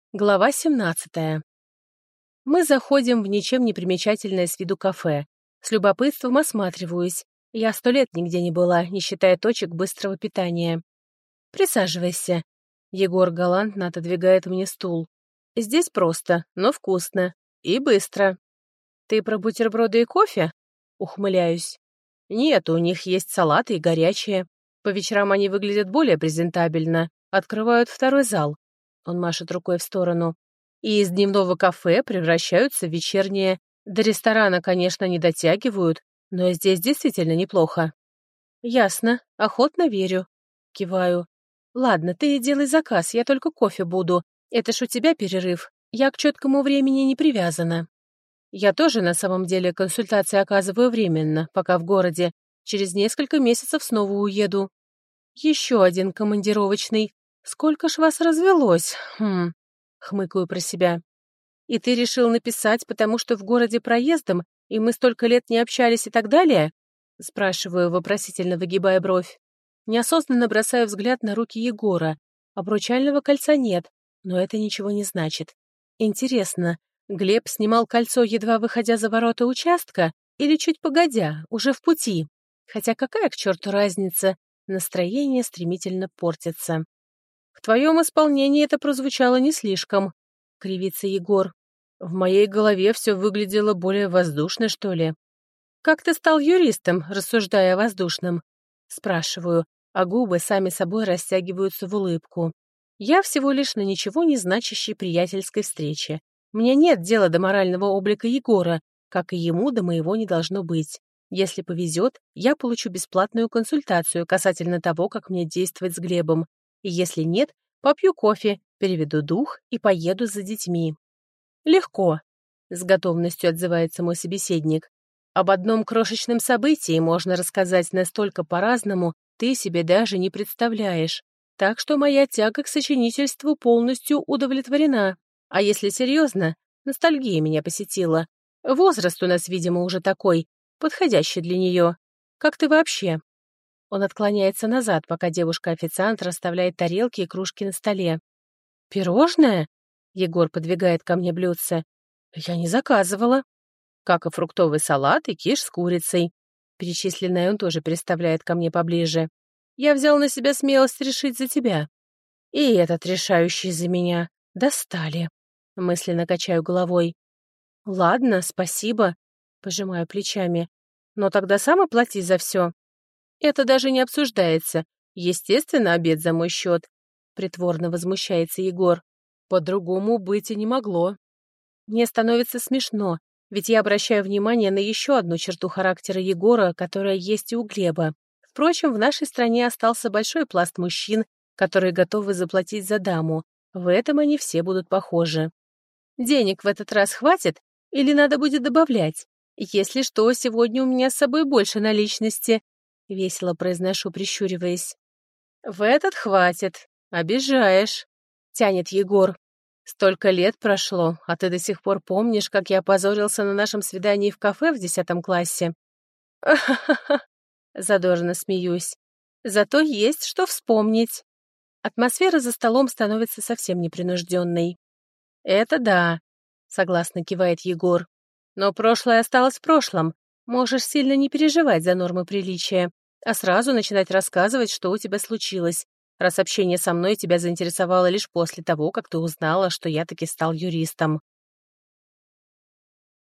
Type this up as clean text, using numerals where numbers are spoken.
Глава 17. Мы заходим в ничем не примечательное с виду кафе. С любопытством осматриваюсь. Я 100 лет нигде не была, не считая точек быстрого питания. «Присаживайся». Егор галантно отодвигает мне стул. «Здесь просто, но вкусно. И быстро». «Ты про бутерброды и кофе?» Ухмыляюсь. «Нет, у них есть салаты и горячие. По вечерам они выглядят более презентабельно. Открывают второй зал». Он машет рукой в сторону. И из дневного кафе превращаются в вечернее. До ресторана, конечно, не дотягивают, но здесь действительно неплохо. Ясно, охотно верю. Киваю. Ладно, ты делай заказ, я только кофе буду. Это ж у тебя перерыв. Я к четкому времени не привязана. Я тоже на самом деле консультации оказываю временно, пока в городе. Через несколько месяцев снова уеду. Еще один командировочный. Сколько ж вас развелось? Хмыкаю про себя. И ты решил написать, потому что в городе проездом, и мы столько лет не общались и так далее? Спрашиваю, вопросительно выгибая бровь. Неосознанно бросаю взгляд на руки Егора. Обручального кольца нет, но это ничего не значит. Интересно, Глеб снимал кольцо, едва выходя за ворота участка, или чуть погодя, уже в пути? Хотя какая к черту разница? Настроение стремительно портится. «В твоем исполнении это прозвучало не слишком», — кривится Егор. «В моей голове все выглядело более воздушно, что ли». «Как ты стал юристом, рассуждая о воздушном?» Спрашиваю, а губы сами собой растягиваются в улыбку. «Я всего лишь на ничего не значащей приятельской встрече. Мне нет дела до морального облика Егора, как и ему до моего не должно быть. Если повезет, я получу бесплатную консультацию касательно того, как мне действовать с Глебом. И если нет, попью кофе, переведу дух и поеду за детьми». «Легко», — с готовностью отзывается мой собеседник. «Об одном крошечном событии можно рассказать настолько по-разному, ты себе даже не представляешь. Так что моя тяга к сочинительству полностью удовлетворена. А если серьезно, ностальгия меня посетила. Возраст у нас, видимо, уже такой, подходящий для нее. Как ты вообще?» Он отклоняется назад, пока девушка-официант расставляет тарелки и кружки на столе. «Пирожное?» — Егор подвигает ко мне блюдце. «Я не заказывала». «Как и фруктовый салат и киш с курицей». Перечисленное он тоже переставляет ко мне поближе. «Я взял на себя смелость решить за тебя». «И этот решающий за меня. Достали». Мысленно качаю головой. «Ладно, спасибо», — пожимаю плечами. «Но тогда сам оплати за все». «Это даже не обсуждается. Естественно, обед за мой счет», — притворно возмущается Егор. «По-другому быть и не могло». Мне становится смешно, ведь я обращаю внимание на еще одну черту характера Егора, которая есть и у Глеба. Впрочем, в нашей стране остался большой пласт мужчин, которые готовы заплатить за даму. В этом они все будут похожи. «Денег в этот раз хватит или надо будет добавлять? Если что, сегодня у меня с собой больше наличности», — весело произношу, прищуриваясь. «В этот хватит. Обижаешь», — тянет Егор. «Столько лет прошло, а ты до сих пор помнишь, как я опозорился на нашем свидании в кафе в 10 классе?» «Ха-ха-ха», — задорно смеюсь. «Зато есть что вспомнить». Атмосфера за столом становится совсем непринужденной. «Это да», — согласно кивает Егор. «Но прошлое осталось в прошлом. Можешь сильно не переживать за нормы приличия, а сразу начинать рассказывать, что у тебя случилось, раз общение со мной тебя заинтересовало лишь после того, как ты узнала, что я таки стал юристом».